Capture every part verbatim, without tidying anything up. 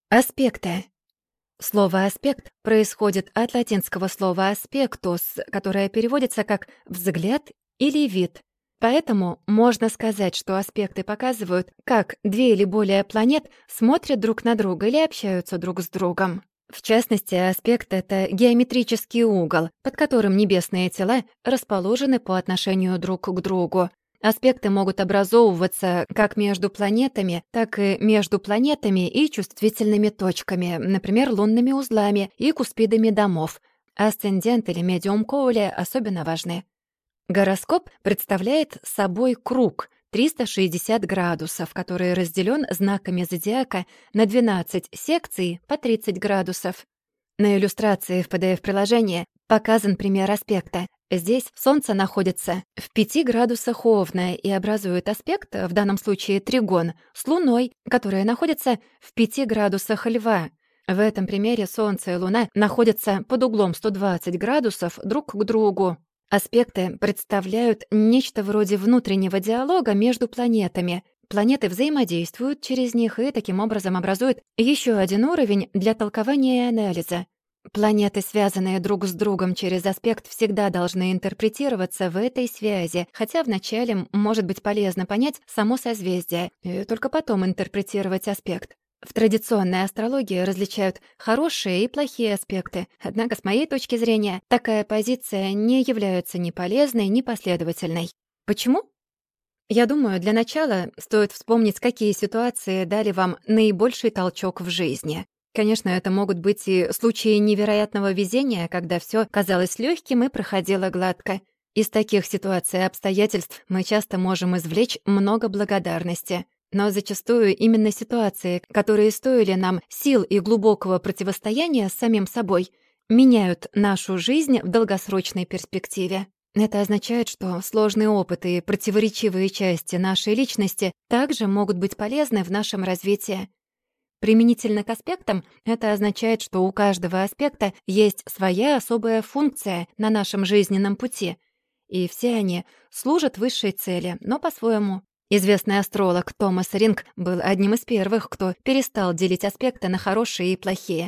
Аспекты. Слово «аспект» происходит от латинского слова «aspectus», которое переводится как «взгляд» или «вид». Поэтому можно сказать, что аспекты показывают, как две или более планет смотрят друг на друга или общаются друг с другом. В частности, аспект — это геометрический угол, под которым небесные тела расположены по отношению друг к другу. Аспекты могут образовываться как между планетами, так и между планетами и чувствительными точками, например, лунными узлами и куспидами домов. Асцендент или медиум Коули особенно важны. Гороскоп представляет собой круг триста шестьдесят градусов, который разделен знаками зодиака на двенадцать секций по тридцать градусов. На иллюстрации в пи ди эф-приложении показан пример аспекта. Здесь Солнце находится в пяти градусах Овна и образует аспект, в данном случае тригон, с Луной, которая находится в пяти градусах Льва. В этом примере Солнце и Луна находятся под углом сто двадцать градусов друг к другу. Аспекты представляют нечто вроде внутреннего диалога между планетами. Планеты взаимодействуют через них и таким образом образуют еще один уровень для толкования и анализа. Планеты, связанные друг с другом через аспект, всегда должны интерпретироваться в этой связи, хотя вначале может быть полезно понять само созвездие, и только потом интерпретировать аспект. В традиционной астрологии различают хорошие и плохие аспекты, однако, с моей точки зрения, такая позиция не является ни полезной, ни последовательной. Почему? Я думаю, для начала стоит вспомнить, какие ситуации дали вам наибольший толчок в жизни. Конечно, это могут быть и случаи невероятного везения, когда все казалось легким и проходило гладко. Из таких ситуаций и обстоятельств мы часто можем извлечь много благодарности. Но зачастую именно ситуации, которые стоили нам сил и глубокого противостояния с самим собой, меняют нашу жизнь в долгосрочной перспективе. Это означает, что сложные опыты и противоречивые части нашей личности также могут быть полезны в нашем развитии. Применительно к аспектам это означает, что у каждого аспекта есть своя особая функция на нашем жизненном пути, и все они служат высшей цели, но по-своему. Известный астролог Томас Ринг был одним из первых, кто перестал делить аспекты на хорошие и плохие.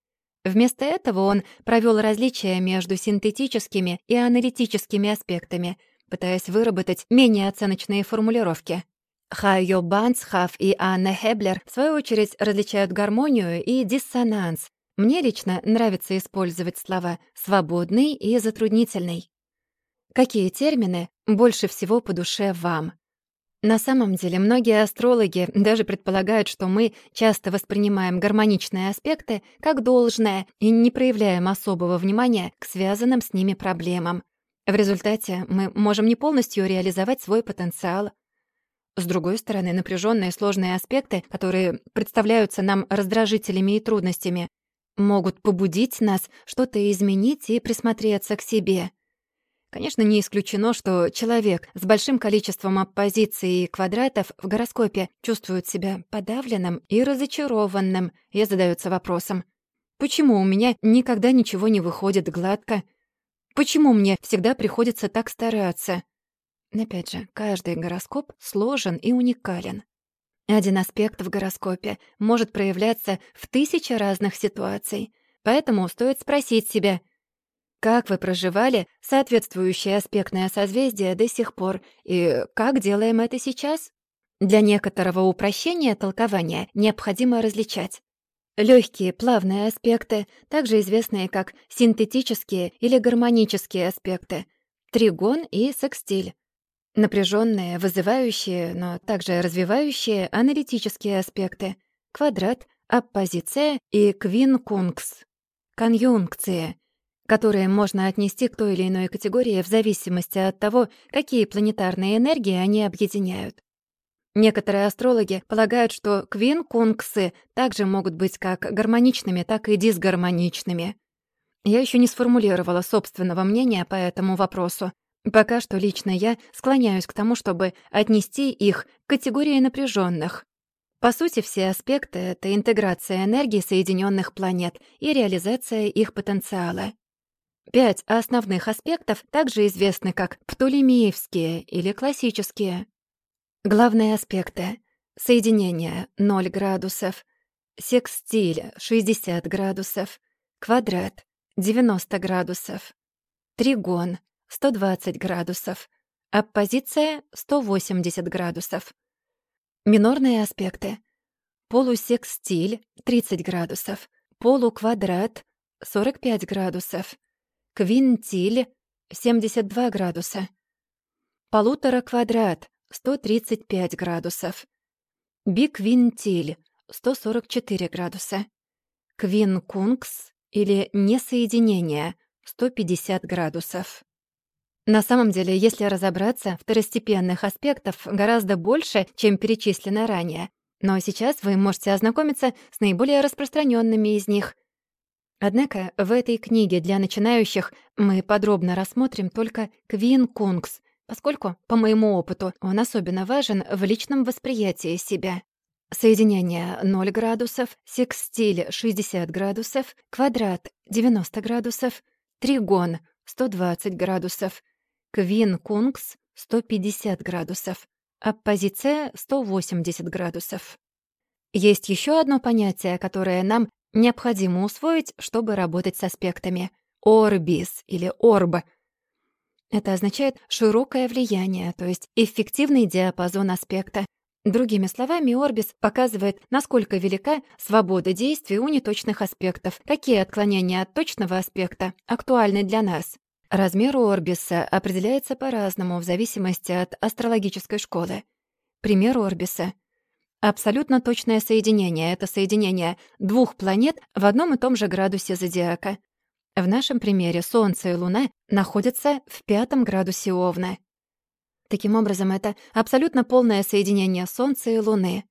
Вместо этого он провёл различия между синтетическими и аналитическими аспектами, пытаясь выработать менее оценочные формулировки. Хайо Банцхаф и Анна Хеблер, в свою очередь, различают гармонию и диссонанс. Мне лично нравится использовать слова «свободный» и «затруднительный». Какие термины больше всего по душе вам? На самом деле, многие астрологи даже предполагают, что мы часто воспринимаем гармоничные аспекты как должное и не проявляем особого внимания к связанным с ними проблемам. В результате мы можем не полностью реализовать свой потенциал. С другой стороны, напряженные сложные аспекты, которые представляются нам раздражителями и трудностями, могут побудить нас что-то изменить и присмотреться к себе. Конечно, не исключено, что человек с большим количеством оппозиций и квадратов в гороскопе чувствует себя подавленным и разочарованным и задается вопросом: почему у меня никогда ничего не выходит гладко? Почему мне всегда приходится так стараться? Опять же, каждый гороскоп сложен и уникален. Один аспект в гороскопе может проявляться в тысяче разных ситуаций, поэтому стоит спросить себя: как вы проживали соответствующее аспектное созвездие до сих пор, и как делаем это сейчас? Для некоторого упрощения толкования необходимо различать легкие плавные аспекты, также известные как синтетические или гармонические аспекты, тригон и секстиль, напряженные, вызывающие, но также развивающие аналитические аспекты, квадрат, оппозиция и квинкункс, конъюнкция, которые можно отнести к той или иной категории в зависимости от того, какие планетарные энергии они объединяют. Некоторые астрологи полагают, что квинкунксы также могут быть как гармоничными, так и дисгармоничными. Я еще не сформулировала собственного мнения по этому вопросу. Пока что лично я склоняюсь к тому, чтобы отнести их к категории напряженных. По сути, все аспекты — это интеграция энергии соединенных планет и реализация их потенциала. Пять основных аспектов также известны как птолемеевские или классические. Главные аспекты — соединение ноль градусов, секстиль — шестьдесят градусов, квадрат — девяносто градусов, тригон — сто двадцать градусов, оппозиция — сто восемьдесят градусов. Минорные аспекты. Полусекстиль — тридцать градусов, полуквадрат — сорок пять градусов, квинтиль — семьдесят два градуса, полутораквадрат — сто тридцать пять градусов, биквинтиль — сто сорок четыре градуса, квинкункс или несоединение — сто пятьдесят градусов. На самом деле, если разобраться, второстепенных аспектов гораздо больше, чем перечислено ранее, но сейчас вы можете ознакомиться с наиболее распространенными из них. Однако в этой книге для начинающих мы подробно рассмотрим только квинкункс, поскольку, по моему опыту, он особенно важен в личном восприятии себя. Соединение ноль градусов, секстиль шестьдесят градусов, квадрат девяносто градусов, тригон сто двадцать градусов, квинкункс сто пятьдесят градусов, оппозиция сто восемьдесят градусов. Есть еще одно понятие, которое нам необходимо усвоить, чтобы работать с аспектами. Орбис или орб. Это означает широкое влияние, то есть эффективный диапазон аспекта. Другими словами, орбис показывает, насколько велика свобода действий у неточных аспектов, какие отклонения от точного аспекта актуальны для нас. Размер орбиса определяется по-разному в зависимости от астрологической школы. Пример орбиса. Абсолютно точное соединение — это соединение двух планет в одном и том же градусе зодиака. В нашем примере Солнце и Луна находятся в пятом градусе Овна. Таким образом, это абсолютно полное соединение Солнца и Луны.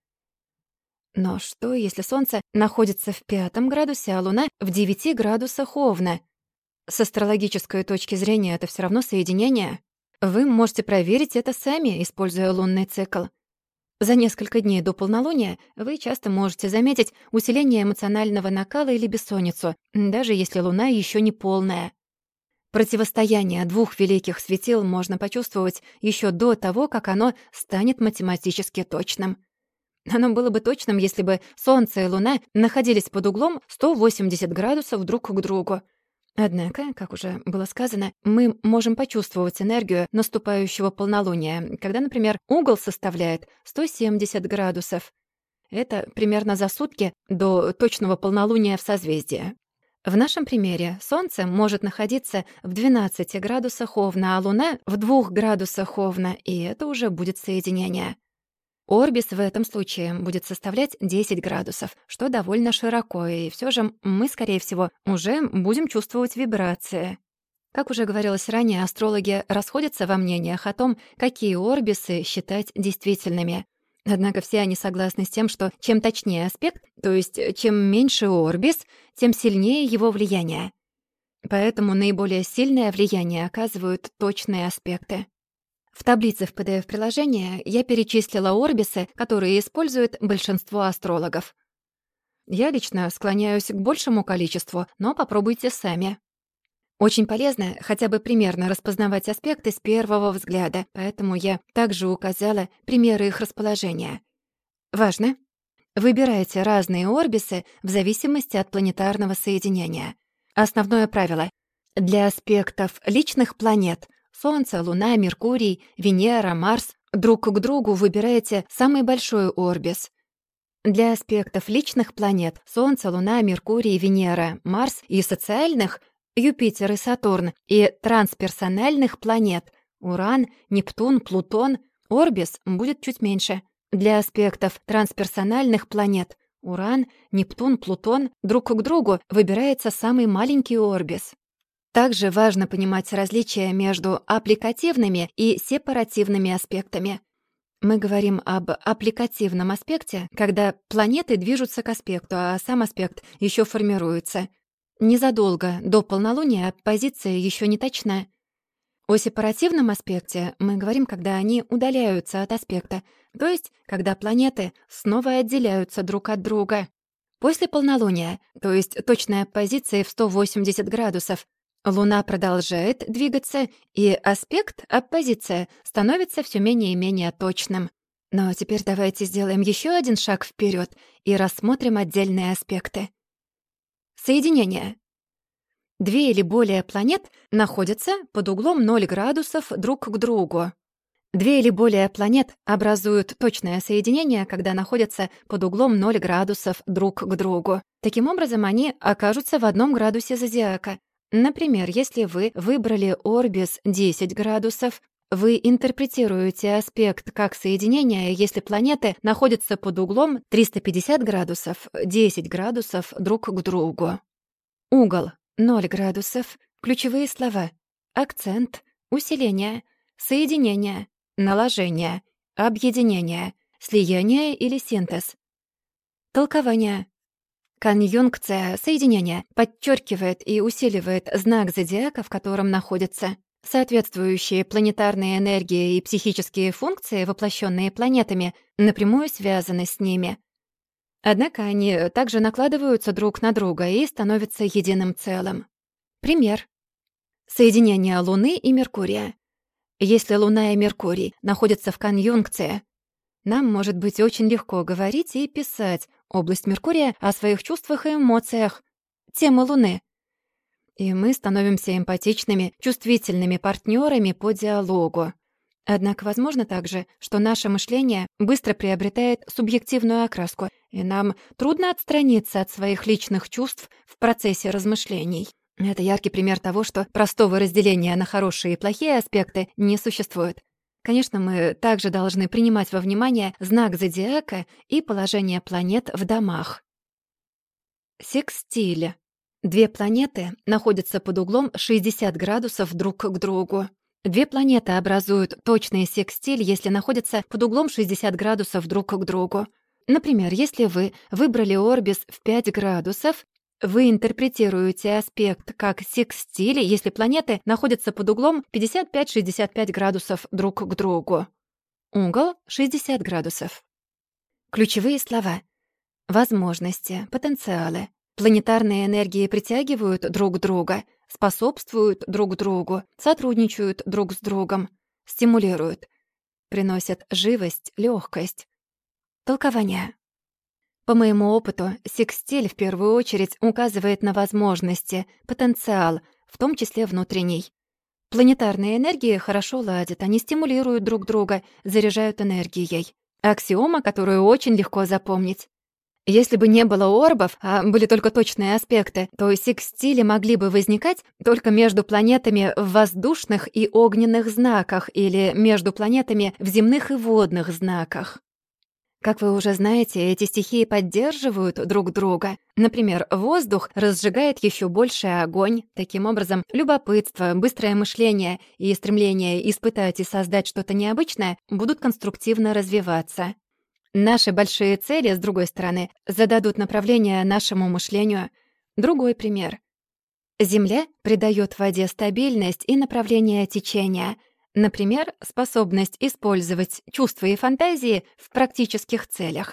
Но что, если Солнце находится в пятом градусе, а Луна — в девяти градусах Овна? С астрологической точки зрения это все равно соединение. Вы можете проверить это сами, используя лунный цикл. За несколько дней до полнолуния вы часто можете заметить усиление эмоционального накала или бессонницу, даже если Луна еще не полная. Противостояние двух великих светил можно почувствовать еще до того, как оно станет математически точным. Оно было бы точным, если бы Солнце и Луна находились под углом сто восемьдесят градусов друг к другу. Однако, как уже было сказано, мы можем почувствовать энергию наступающего полнолуния, когда, например, угол составляет сто семьдесят градусов. Это примерно за сутки до точного полнолуния в созвездии. В нашем примере Солнце может находиться в двенадцати градусах Овна, а Луна — в двух градусах Овна, и это уже будет соединение. Орбис в этом случае будет составлять десять градусов, что довольно широко, и все же мы, скорее всего, уже будем чувствовать вибрации. Как уже говорилось ранее, астрологи расходятся во мнениях о том, какие орбисы считать действительными. Однако все они согласны с тем, что чем точнее аспект, то есть чем меньше орбис, тем сильнее его влияние. Поэтому наиболее сильное влияние оказывают точные аспекты. В таблице в пи ди эф-приложении я перечислила орбисы, которые используют большинство астрологов. Я лично склоняюсь к большему количеству, но попробуйте сами. Очень полезно хотя бы примерно распознавать аспекты с первого взгляда, поэтому я также указала примеры их расположения. Важно! Выбирайте разные орбисы в зависимости от планетарного соединения. Основное правило. Для аспектов личных планет — Солнце, Луна, Меркурий, Венера, Марс — друг к другу выбирайте самый большой орбис. Для аспектов личных планет — Солнце, Луна, Меркурий, Венера, Марс и социальных — Юпитер и Сатурн, и трансперсональных планет — Уран, Нептун, Плутон — орбис будет чуть меньше. Для аспектов трансперсональных планет — Уран, Нептун, Плутон — друг к другу выбирается самый маленький орбис. Также важно понимать различия между аппликативными и сепаративными аспектами. Мы говорим об аппликативном аспекте, когда планеты движутся к аспекту, а сам аспект еще формируется. Незадолго до полнолуния позиция еще не точна. О сепаративном аспекте мы говорим, когда они удаляются от аспекта, то есть когда планеты снова отделяются друг от друга. После полнолуния, то есть точная позиция в сто восемьдесят градусов, Луна продолжает двигаться, и аспект, оппозиция, становится все менее и менее точным. Но теперь давайте сделаем еще один шаг вперед и рассмотрим отдельные аспекты. Соединение. Две или более планет находятся под углом ноль градусов друг к другу. Две или более планет образуют точное соединение, когда находятся под углом ноль градусов друг к другу. Таким образом, они окажутся в одном градусе зодиака. Например, если вы выбрали орбис десять градусов, вы интерпретируете аспект как соединение, если планеты находятся под углом триста пятьдесят градусов, десять градусов друг к другу. Угол ноль градусов. Ключевые слова: акцент, усиление, соединение, наложение, объединение, слияние или синтез. Толкование. Конъюнкция, соединение, подчеркивает и усиливает знак зодиака, в котором находится. Соответствующие планетарные энергии и психические функции, воплощенные планетами, напрямую связаны с ними. Однако они также накладываются друг на друга и становятся единым целым. Пример. Соединение Луны и Меркурия. Если Луна и Меркурий находятся в конъюнкции, нам может быть очень легко говорить и писать область Меркурия о своих чувствах и эмоциях, тема Луны. И мы становимся эмпатичными, чувствительными партнерами по диалогу. Однако возможно также, что наше мышление быстро приобретает субъективную окраску, и нам трудно отстраниться от своих личных чувств в процессе размышлений. Это яркий пример того, что простого разделения на хорошие и плохие аспекты не существует. Конечно, мы также должны принимать во внимание знак зодиака и положение планет в домах. Секстиль. Две планеты находятся под углом шестьдесят градусов друг к другу. Две планеты образуют точный секстиль, если находятся под углом шестьдесят градусов друг к другу. Например, если вы выбрали орбис в пять градусов, вы интерпретируете аспект как секстиль, если планеты находятся под углом пятьдесят пять - шестьдесят пять градусов друг к другу. Угол — шестьдесят градусов. Ключевые слова: возможности, потенциалы. Планетарные энергии притягивают друг друга, способствуют друг другу, сотрудничают друг с другом, стимулируют, приносят живость, легкость. Толкование. По моему опыту, секстиль в первую очередь указывает на возможности, потенциал, в том числе внутренний. Планетарные энергии хорошо ладят, они стимулируют друг друга, заряжают энергией. Аксиома, которую очень легко запомнить. Если бы не было орбов, а были только точные аспекты, то секстили могли бы возникать только между планетами в воздушных и огненных знаках или между планетами в земных и водных знаках. Как вы уже знаете, эти стихии поддерживают друг друга. Например, воздух разжигает еще больше огонь. Таким образом, любопытство, быстрое мышление и стремление испытать и создать что-то необычное будут конструктивно развиваться. Наши большие цели, с другой стороны, зададут направление нашему мышлению. Другой пример. Земля придает воде стабильность и направление течения. Например, способность использовать чувства и фантазии в практических целях.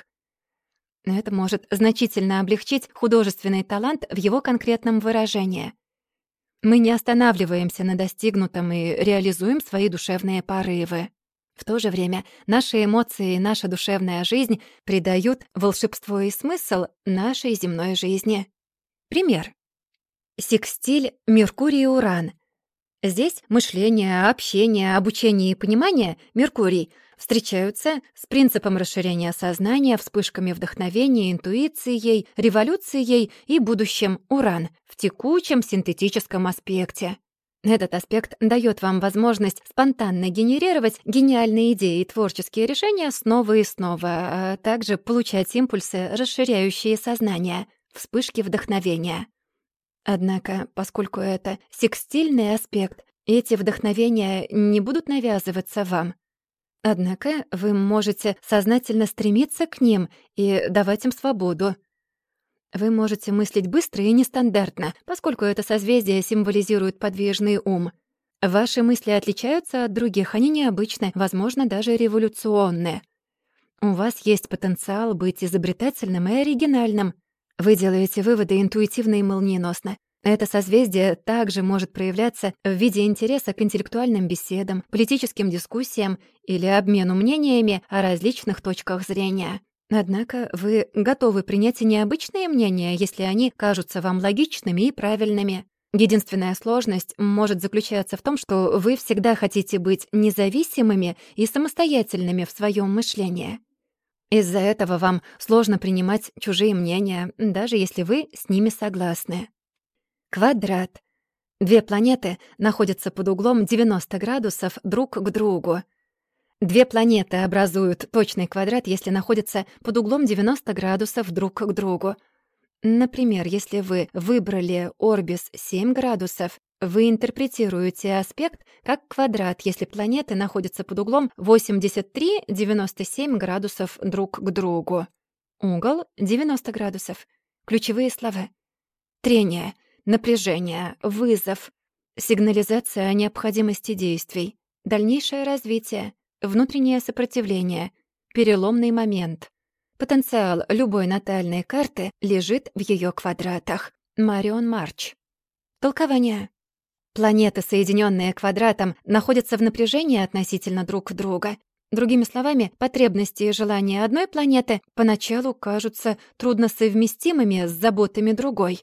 Это может значительно облегчить художественный талант в его конкретном выражении. Мы не останавливаемся на достигнутом и реализуем свои душевные порывы. В то же время наши эмоции и наша душевная жизнь придают волшебство и смысл нашей земной жизни. Пример. Секстиль Меркурий-Уран. Здесь мышление, общение, обучение и понимание, Меркурий, встречаются с принципом расширения сознания, вспышками вдохновения, интуицией, революцией и будущим, Уран, в текучем синтетическом аспекте. Этот аспект дает вам возможность спонтанно генерировать гениальные идеи и творческие решения снова и снова, а также получать импульсы, расширяющие сознание, вспышки вдохновения. Однако, поскольку это секстильный аспект, эти вдохновения не будут навязываться вам. Однако вы можете сознательно стремиться к ним и давать им свободу. Вы можете мыслить быстро и нестандартно, поскольку это созвездие символизирует подвижный ум. Ваши мысли отличаются от других, они необычны, возможно, даже революционные. У вас есть потенциал быть изобретательным и оригинальным. Вы делаете выводы интуитивно и молниеносно. Это созвездие также может проявляться в виде интереса к интеллектуальным беседам, политическим дискуссиям или обмену мнениями о различных точках зрения. Однако вы готовы принять и необычные мнения, если они кажутся вам логичными и правильными. Единственная сложность может заключаться в том, что вы всегда хотите быть независимыми и самостоятельными в своем мышлении. Из-за этого вам сложно принимать чужие мнения, даже если вы с ними согласны. Квадрат. Две планеты находятся под углом девяносто градусов друг к другу. Две планеты образуют точный квадрат, если находятся под углом девяносто градусов друг к другу. Например, если вы выбрали орбис семь градусов, вы интерпретируете аспект как квадрат, если планеты находятся под углом восемьдесят три целых девяносто семь градусов друг к другу. Угол — девяносто градусов. Ключевые слова. Трение, напряжение, вызов, сигнализация о необходимости действий, дальнейшее развитие, внутреннее сопротивление, переломный момент. Потенциал любой натальной карты лежит в ее квадратах. Марион Марч. Толкование. Планеты, соединенные квадратом, находятся в напряжении относительно друг друга. Другими словами, потребности и желания одной планеты поначалу кажутся трудносовместимыми с заботами другой.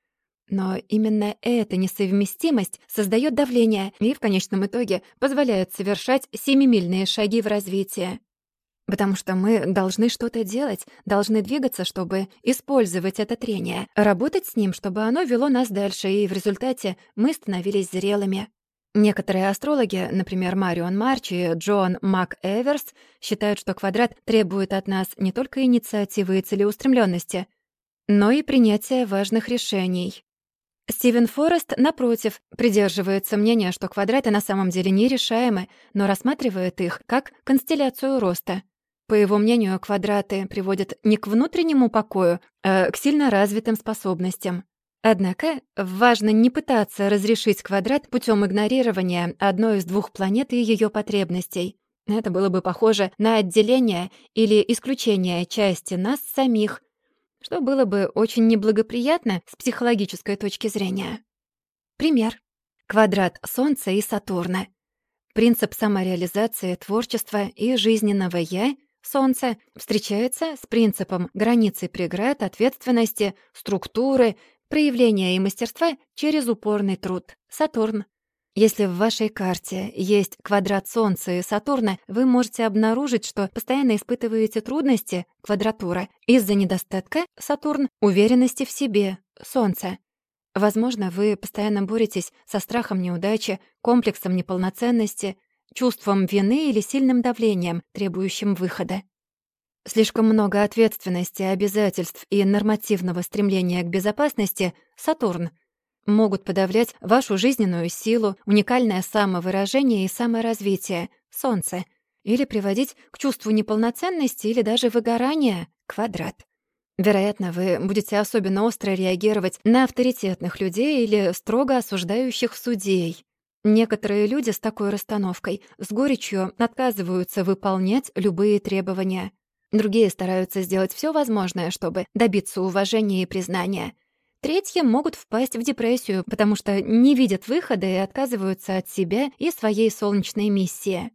Но именно эта несовместимость создает давление и в конечном итоге позволяет совершать семимильные шаги в развитии. Потому что мы должны что-то делать, должны двигаться, чтобы использовать это трение, работать с ним, чтобы оно вело нас дальше, и в результате мы становились зрелыми. Некоторые астрологи, например, Марион Марч и Джон МакЭверс, считают, что квадрат требует от нас не только инициативы и целеустремленности, но и принятия важных решений. Стивен Форест, напротив, придерживается мнения, что квадраты на самом деле нерешаемы, но рассматривает их как констелляцию роста. По его мнению, квадраты приводят не к внутреннему покою, а к сильно развитым способностям. Однако важно не пытаться разрешить квадрат путем игнорирования одной из двух планет и ее потребностей. Это было бы похоже на отделение или исключение части нас самих, что было бы очень неблагоприятно с психологической точки зрения. Пример. Квадрат Солнца и Сатурна. Принцип самореализации, творчества и жизненного «я» Солнце встречается с принципом границы преград, ответственности, структуры, проявления и мастерства через упорный труд Сатурн. Если в вашей карте есть квадрат Солнца и Сатурна, вы можете обнаружить, что постоянно испытываете трудности, квадратура, из-за недостатка, Сатурн, уверенности в себе, Солнце. Возможно, вы постоянно боретесь со страхом неудачи, комплексом неполноценности, чувством вины или сильным давлением, требующим выхода. Слишком много ответственности, обязательств и нормативного стремления к безопасности, Сатурн, могут подавлять вашу жизненную силу, уникальное самовыражение и саморазвитие, Солнце, или приводить к чувству неполноценности или даже выгорания, квадрат. Вероятно, вы будете особенно остро реагировать на авторитетных людей или строго осуждающих судей. Некоторые люди с такой расстановкой с горечью отказываются выполнять любые требования. Другие стараются сделать все возможное, чтобы добиться уважения и признания. Третьи могут впасть в депрессию, потому что не видят выхода и отказываются от себя и своей солнечной миссии.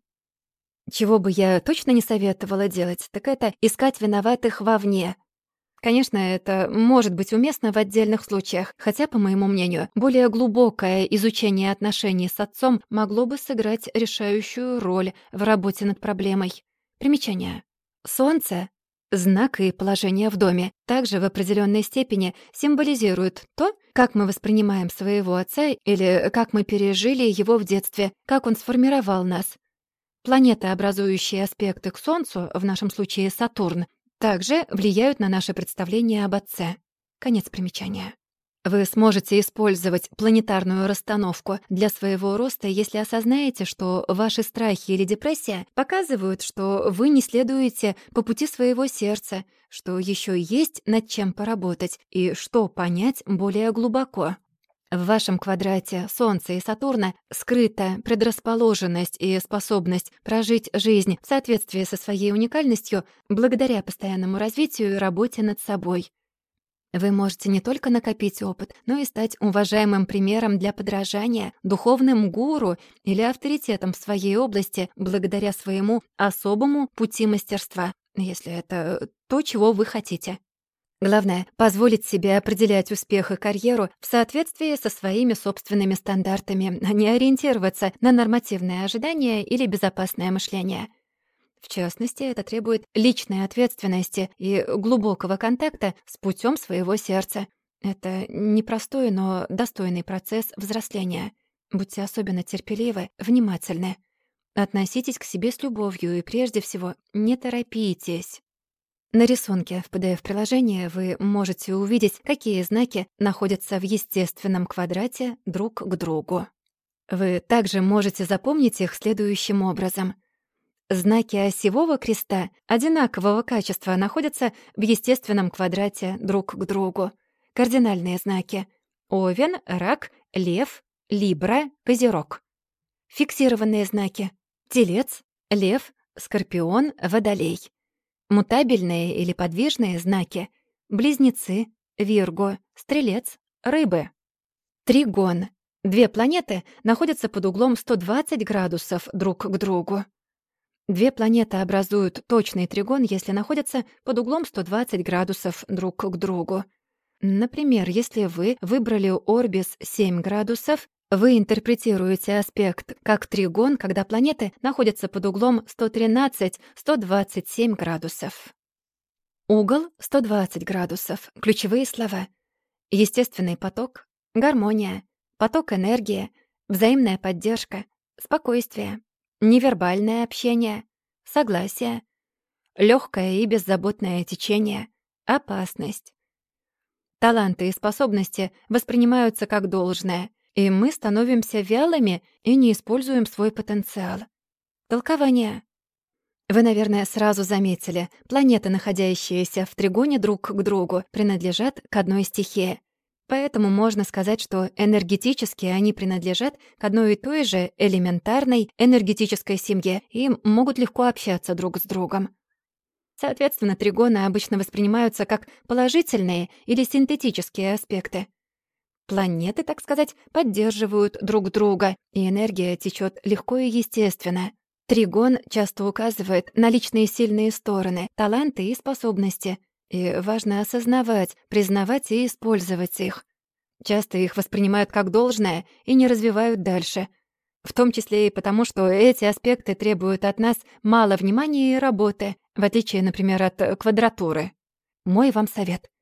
Чего бы я точно не советовала делать, так это искать виноватых вовне. Конечно, это может быть уместно в отдельных случаях, хотя, по моему мнению, более глубокое изучение отношений с отцом могло бы сыграть решающую роль в работе над проблемой. Примечание. Солнце, знак и положение в доме, также в определенной степени символизируют то, как мы воспринимаем своего отца или как мы пережили его в детстве, как он сформировал нас. Планеты, образующие аспекты к Солнцу, в нашем случае Сатурн, также влияют на наше представление об отце. Конец примечания. Вы сможете использовать планетарную расстановку для своего роста, если осознаете, что ваши страхи или депрессия показывают, что вы не следуете по пути своего сердца, что еще есть над чем поработать и что понять более глубоко. В вашем квадрате Солнца и Сатурна скрыта предрасположенность и способность прожить жизнь в соответствии со своей уникальностью благодаря постоянному развитию и работе над собой. Вы можете не только накопить опыт, но и стать уважаемым примером для подражания, духовным гуру или авторитетом в своей области благодаря своему особому пути мастерства, если это то, чего вы хотите. Главное — позволить себе определять успех и карьеру в соответствии со своими собственными стандартами, а не ориентироваться на нормативные ожидания или безопасное мышление. В частности, это требует личной ответственности и глубокого контакта с путем своего сердца. Это непростой, но достойный процесс взросления. Будьте особенно терпеливы, внимательны. Относитесь к себе с любовью и, прежде всего, не торопитесь. На рисунке в пи ди эф-приложении вы можете увидеть, какие знаки находятся в естественном квадрате друг к другу. Вы также можете запомнить их следующим образом. Знаки осевого креста одинакового качества находятся в естественном квадрате друг к другу. Кардинальные знаки — Овен, Рак, Лев, Либра, Козерог. Фиксированные знаки — Телец, Лев, Скорпион, Водолей. Мутабельные или подвижные знаки — Близнецы, Вирго, Стрелец, Рыбы. Тригон. Две планеты находятся под углом сто двадцать градусов друг к другу. Две планеты образуют точный тригон, если находятся под углом сто двадцать градусов друг к другу. Например, если вы выбрали орбис семь градусов, вы интерпретируете аспект как тригон, когда планеты находятся под углом сто тринадцать — сто двадцать семь градусов. Угол сто двадцать градусов. Ключевые слова: естественный поток, гармония, поток энергии, взаимная поддержка, спокойствие, невербальное общение, согласие, легкое и беззаботное течение, опасность. Таланты и способности воспринимаются как должное, и мы становимся вялыми и не используем свой потенциал. Толкование. Вы, наверное, сразу заметили, планеты, находящиеся в тригоне друг к другу, принадлежат к одной стихии. Поэтому можно сказать, что энергетически они принадлежат к одной и той же элементарной энергетической семье и могут легко общаться друг с другом. Соответственно, тригоны обычно воспринимаются как положительные или синтетические аспекты. Планеты, так сказать, поддерживают друг друга, и энергия течет легко и естественно. Тригон часто указывает на личные сильные стороны, таланты и способности, и важно осознавать, признавать и использовать их. Часто их воспринимают как должное и не развивают дальше, в том числе и потому, что эти аспекты требуют от нас мало внимания и работы, в отличие, например, от квадратуры. Мой вам совет.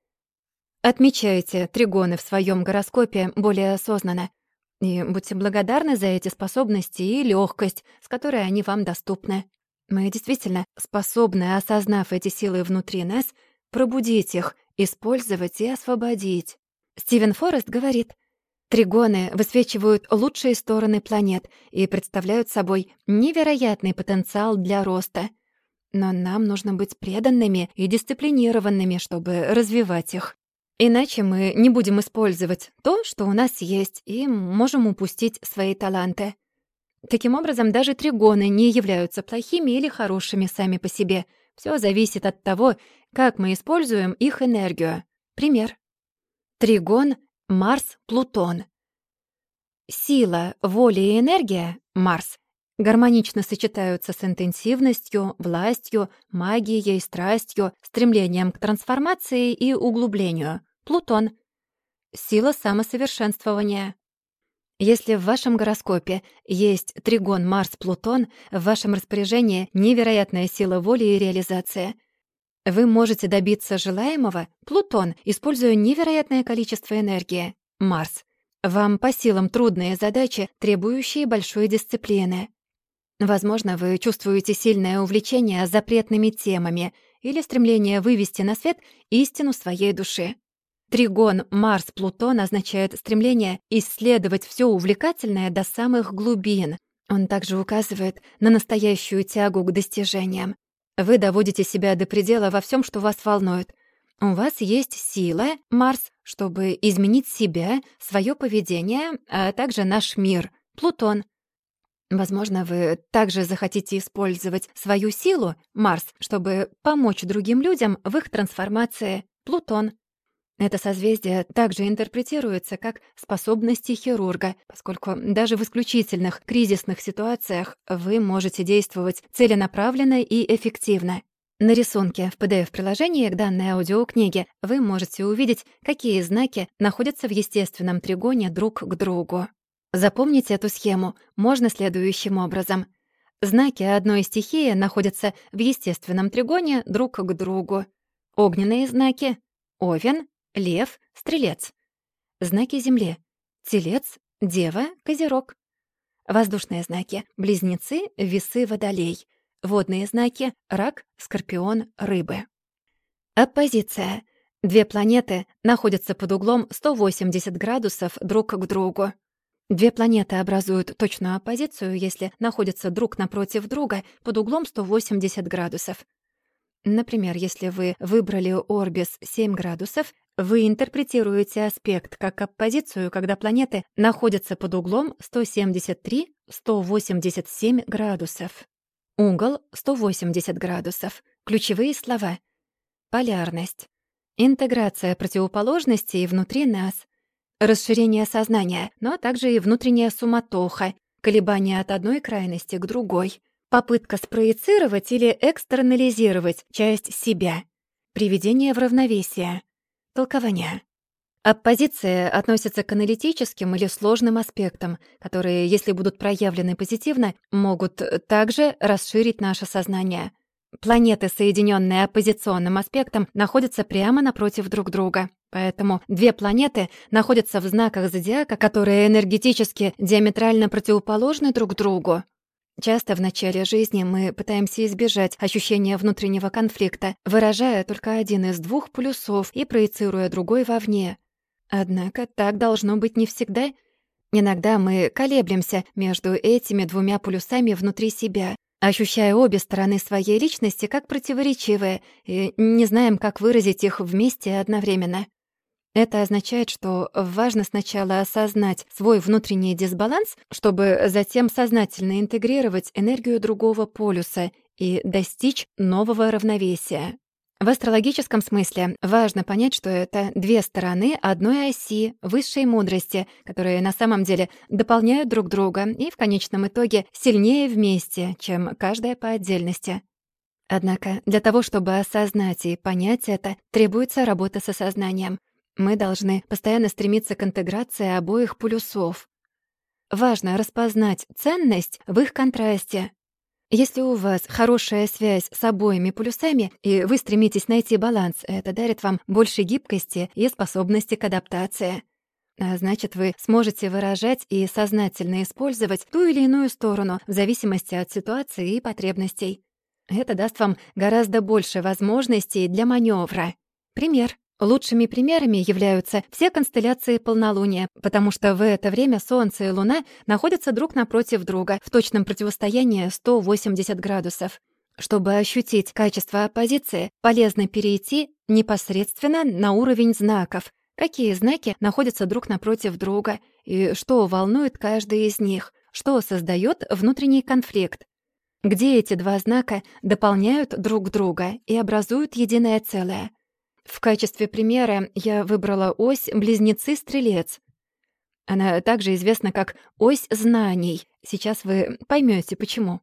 Отмечайте тригоны в своем гороскопе более осознанно и будьте благодарны за эти способности и легкость, с которой они вам доступны. Мы действительно способны, осознав эти силы внутри нас, пробудить их, использовать и освободить. Стивен Форест говорит, тригоны высвечивают лучшие стороны планет и представляют собой невероятный потенциал для роста. Но нам нужно быть преданными и дисциплинированными, чтобы развивать их. Иначе мы не будем использовать то, что у нас есть, и можем упустить свои таланты. Таким образом, даже тригоны не являются плохими или хорошими сами по себе. Всё зависит от того, как мы используем их энергию. Пример. Тригон Марс-Плутон. Сила, воля и энергия — Марс — гармонично сочетаются с интенсивностью, властью, магией, страстью, стремлением к трансформации и углублению — Плутон. Сила самосовершенствования. Если в вашем гороскопе есть тригон Марс-Плутон, в вашем распоряжении невероятная сила воли и реализация. Вы можете добиться желаемого, Плутон, используя невероятное количество энергии, Марс. Вам по силам трудные задачи, требующие большой дисциплины. Возможно, вы чувствуете сильное увлечение запретными темами или стремление вывести на свет истину своей души. Тригон Марс-Плутон означает стремление исследовать все увлекательное до самых глубин. Он также указывает на настоящую тягу к достижениям. Вы доводите себя до предела во всем, что вас волнует. У вас есть сила, Марс, чтобы изменить себя, свое поведение, а также наш мир, Плутон. Возможно, вы также захотите использовать свою силу, Марс, чтобы помочь другим людям в их трансформации, Плутон. Это созвездие также интерпретируется как способности хирурга, поскольку даже в исключительных кризисных ситуациях вы можете действовать целенаправленно и эффективно. На рисунке в пи ди эф-приложении к данной аудиокниге вы можете увидеть, какие знаки находятся в естественном тригоне друг к другу. Запомнить эту схему можно следующим образом. Знаки одной стихии находятся в естественном тригоне друг к другу. Огненные знаки — Овен, Лев, Стрелец. Знаки Земли — Телец, Дева, Козерог. Воздушные знаки — Близнецы, Весы, Водолей. Водные знаки — Рак, Скорпион, Рыбы. Оппозиция. Две планеты находятся под углом сто восемьдесят градусов друг к другу. Две планеты образуют точную оппозицию, если находятся друг напротив друга под углом сто восемьдесят градусов. Например, если вы выбрали орбис семь градусов, вы интерпретируете аспект как оппозицию, когда планеты находятся под углом сто семьдесят три — сто восемьдесят семь градусов. Угол — сто восемьдесят градусов. Ключевые слова. Полярность. Интеграция противоположностей внутри нас. Расширение сознания, но также и внутренняя суматоха, колебания от одной крайности к другой. Попытка спроецировать или экстернализировать часть себя. Приведение в равновесие. Толкование. Оппозиция относится к аналитическим или сложным аспектам, которые, если будут проявлены позитивно, могут также расширить наше сознание. Планеты, соединенные оппозиционным аспектом, находятся прямо напротив друг друга. Поэтому две планеты находятся в знаках зодиака, которые энергетически диаметрально противоположны друг другу. Часто в начале жизни мы пытаемся избежать ощущения внутреннего конфликта, выражая только один из двух полюсов и проецируя другой вовне. Однако так должно быть не всегда. Иногда мы колеблемся между этими двумя полюсами внутри себя, ощущая обе стороны своей личности как противоречивые и не знаем, как выразить их вместе одновременно. Это означает, что важно сначала осознать свой внутренний дисбаланс, чтобы затем сознательно интегрировать энергию другого полюса и достичь нового равновесия. В астрологическом смысле важно понять, что это две стороны одной оси высшей мудрости, которые на самом деле дополняют друг друга и в конечном итоге сильнее вместе, чем каждая по отдельности. Однако для того, чтобы осознать и понять это, требуется работа с осознанием. Мы должны постоянно стремиться к интеграции обоих полюсов. Важно распознать ценность в их контрасте. Если у вас хорошая связь с обоими полюсами, и вы стремитесь найти баланс, это дарит вам больше гибкости и способности к адаптации. А значит, вы сможете выражать и сознательно использовать ту или иную сторону в зависимости от ситуации и потребностей. Это даст вам гораздо больше возможностей для маневра. Пример. Лучшими примерами являются все констелляции полнолуния, потому что в это время Солнце и Луна находятся друг напротив друга в точном противостоянии сто восемьдесят градусов. Чтобы ощутить качество оппозиции, полезно перейти непосредственно на уровень знаков. Какие знаки находятся друг напротив друга, и что волнует каждый из них, что создает внутренний конфликт. Где эти два знака дополняют друг друга и образуют единое целое. В качестве примера я выбрала ось Близнецы-Стрелец. Она также известна как ось знаний. Сейчас вы поймёте, почему.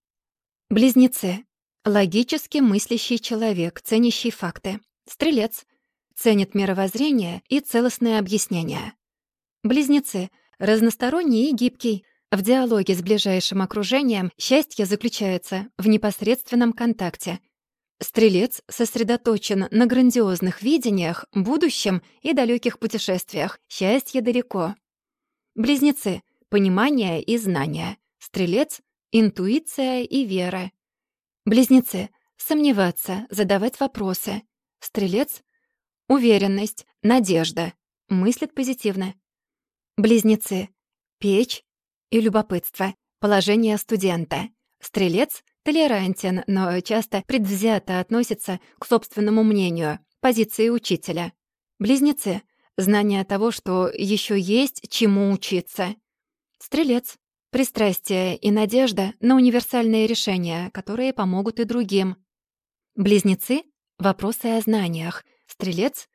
Близнецы. Логически мыслящий человек, ценящий факты. Стрелец. Ценит мировоззрение и целостное объяснение. Близнецы. Разносторонний и гибкий. В диалоге с ближайшим окружением счастье заключается в непосредственном контакте. Стрелец сосредоточен на грандиозных видениях, будущем и далеких путешествиях. Счастье далеко. Близнецы — понимание и знание. Стрелец — интуиция и вера. Близнецы — сомневаться, задавать вопросы. Стрелец — уверенность, надежда. Мыслит позитивно. Близнецы — печь и любопытство. Положение студента. Стрелец — толерантен, но часто предвзято относится к собственному мнению, позиции учителя. Близнецы — знание того, что еще есть чему учиться. Стрелец — пристрастие и надежда на универсальные решения, которые помогут и другим. Близнецы — вопросы о знаниях. Стрелец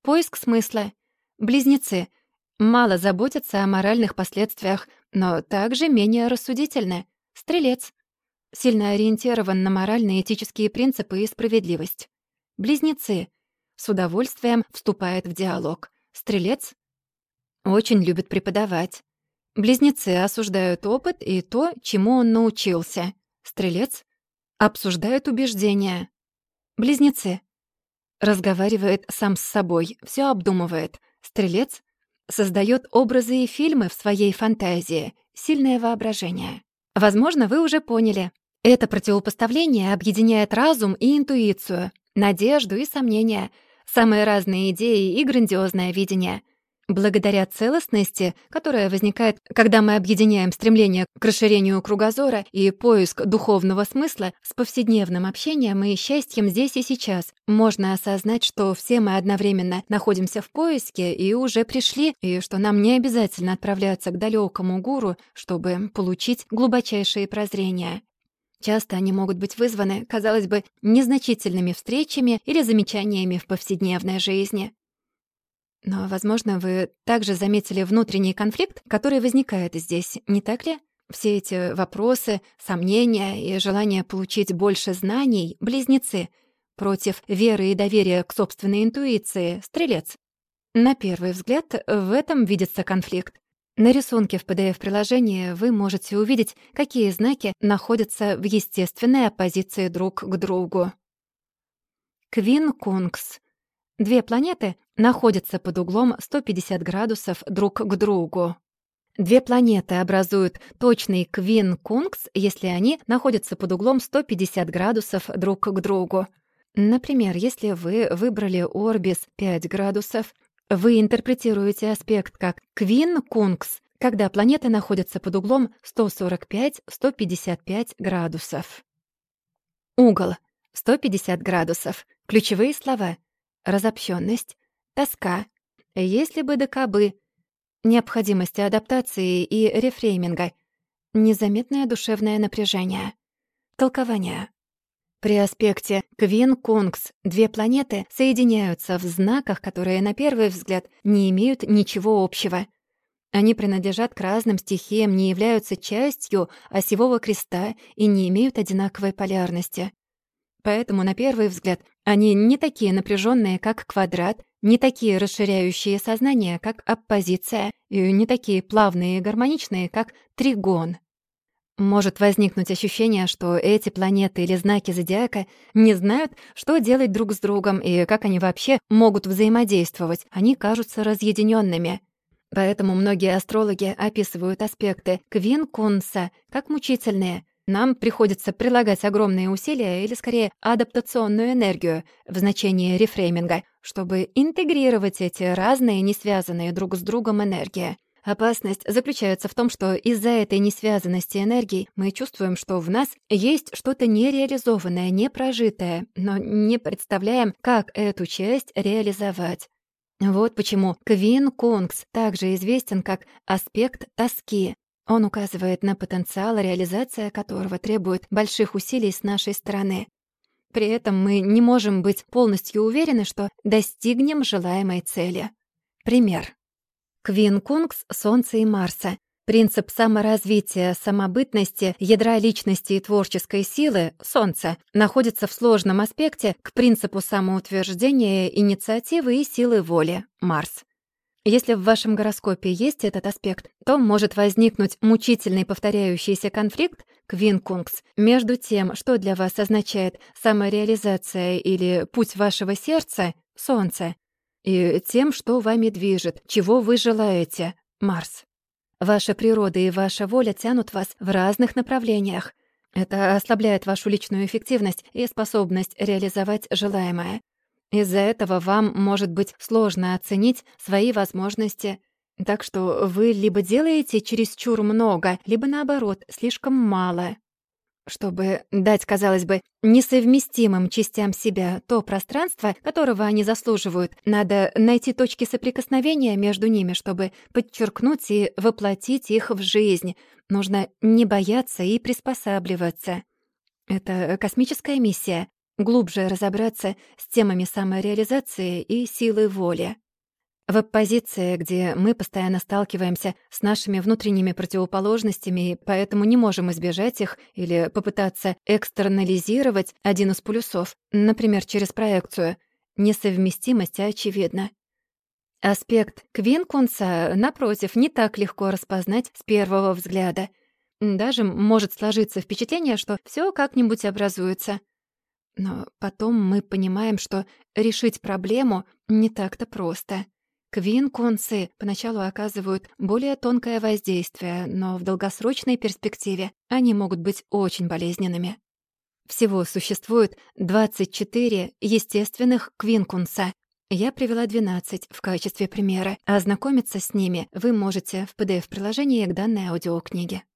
Поиск смысла. Близнецы. Мало заботятся о моральных последствиях, но также менее рассудительны. Стрелец. Сильно ориентирован на моральные этические принципы и справедливость. Близнецы. С удовольствием вступает в диалог. Стрелец. Очень любит преподавать. Близнецы осуждают опыт и то, чему он научился. Стрелец. Обсуждает убеждения. Близнецы. Разговаривает сам с собой, все обдумывает. Стрелец. Создает образы и фильмы в своей фантазии. Сильное воображение. Возможно, вы уже поняли. Это противопоставление объединяет разум и интуицию, надежду и сомнения, самые разные идеи и грандиозное видение. Благодаря целостности, которая возникает, когда мы объединяем стремление к расширению кругозора и поиск духовного смысла с повседневным общением и счастьем здесь и сейчас, можно осознать, что все мы одновременно находимся в поиске и уже пришли, и что нам не обязательно отправляться к далекому гуру, чтобы получить глубочайшие прозрения. Часто они могут быть вызваны, казалось бы, незначительными встречами или замечаниями в повседневной жизни. Но, возможно, вы также заметили внутренний конфликт, который возникает здесь, не так ли? Все эти вопросы, сомнения и желание получить больше знаний — близнецы, против веры и доверия к собственной интуиции — стрелец. На первый взгляд, в этом видится конфликт. На рисунке в пи ди эф-приложении вы можете увидеть, какие знаки находятся в естественной оппозиции друг к другу. Квинкункс. Две планеты находятся под углом сто пятьдесят градусов друг к другу. Две планеты образуют точный квинкункс, если они находятся под углом сто пятьдесят градусов друг к другу. Например, если вы выбрали орбис пять градусов, вы интерпретируете аспект как квинкункс, когда планеты находятся под углом сто сорок пять - сто пятьдесят пять градусов. Угол сто пятьдесят градусов. Ключевые слова: разобщенность, тоска, если бы да кабы, необходимость адаптации и рефрейминга, незаметное душевное напряжение. Толкование. При аспекте квинкункс две планеты соединяются в знаках, которые на первый взгляд не имеют ничего общего. Они принадлежат к разным стихиям, не являются частью осевого креста и не имеют одинаковой полярности. Поэтому, на первый взгляд, они не такие напряженные, как квадрат, не такие расширяющие сознание, как оппозиция, и не такие плавные и гармоничные, как тригон. Может возникнуть ощущение, что эти планеты или знаки зодиака не знают, что делать друг с другом и как они вообще могут взаимодействовать. Они кажутся разъединенными. Поэтому многие астрологи описывают аспекты квинкункса как мучительные. Нам приходится прилагать огромные усилия или, скорее, адаптационную энергию в значении рефрейминга, чтобы интегрировать эти разные, не связанные друг с другом энергии. Опасность заключается в том, что из-за этой несвязанности энергий мы чувствуем, что в нас есть что-то нереализованное, непрожитое, но не представляем, как эту часть реализовать. Вот почему квинкункс также известен как аспект тоски. Он указывает на потенциал, реализация которого требует больших усилий с нашей стороны. При этом мы не можем быть полностью уверены, что достигнем желаемой цели. Пример. Квинкункс Солнца и Марса. Принцип саморазвития, самобытности, ядра личности и творческой силы Солнца находится в сложном аспекте к принципу самоутверждения, инициативы и силы воли Марс. Если в вашем гороскопе есть этот аспект, то может возникнуть мучительный повторяющийся конфликт, квинкункс, между тем, что для вас означает самореализация или путь вашего сердца, Солнце, и тем, что вами движет, чего вы желаете, Марс. Ваша природа и ваша воля тянут вас в разных направлениях. Это ослабляет вашу личную эффективность и способность реализовать желаемое. Из-за этого вам может быть сложно оценить свои возможности. Так что вы либо делаете чересчур много, либо, наоборот, слишком мало. Чтобы дать, казалось бы, несовместимым частям себя то пространство, которого они заслуживают, надо найти точки соприкосновения между ними, чтобы подчеркнуть и воплотить их в жизнь. Нужно не бояться и приспосабливаться. Это космическая миссия. глубже разобраться с темами самореализации и силы воли. В оппозиции, где мы постоянно сталкиваемся с нашими внутренними противоположностями, и поэтому не можем избежать их или попытаться экстернализировать один из полюсов, например, через проекцию, несовместимость очевидна. Аспект квинкунса, напротив, не так легко распознать с первого взгляда. Даже может сложиться впечатление, что все как-нибудь образуется. Но потом мы понимаем, что решить проблему не так-то просто. Квинкунсы поначалу оказывают более тонкое воздействие, но в долгосрочной перспективе они могут быть очень болезненными. Всего существует двадцать четыре естественных квинкунса. Я привела двенадцать в качестве примера, а ознакомиться с ними вы можете в пи ди эф-приложении к данной аудиокниге.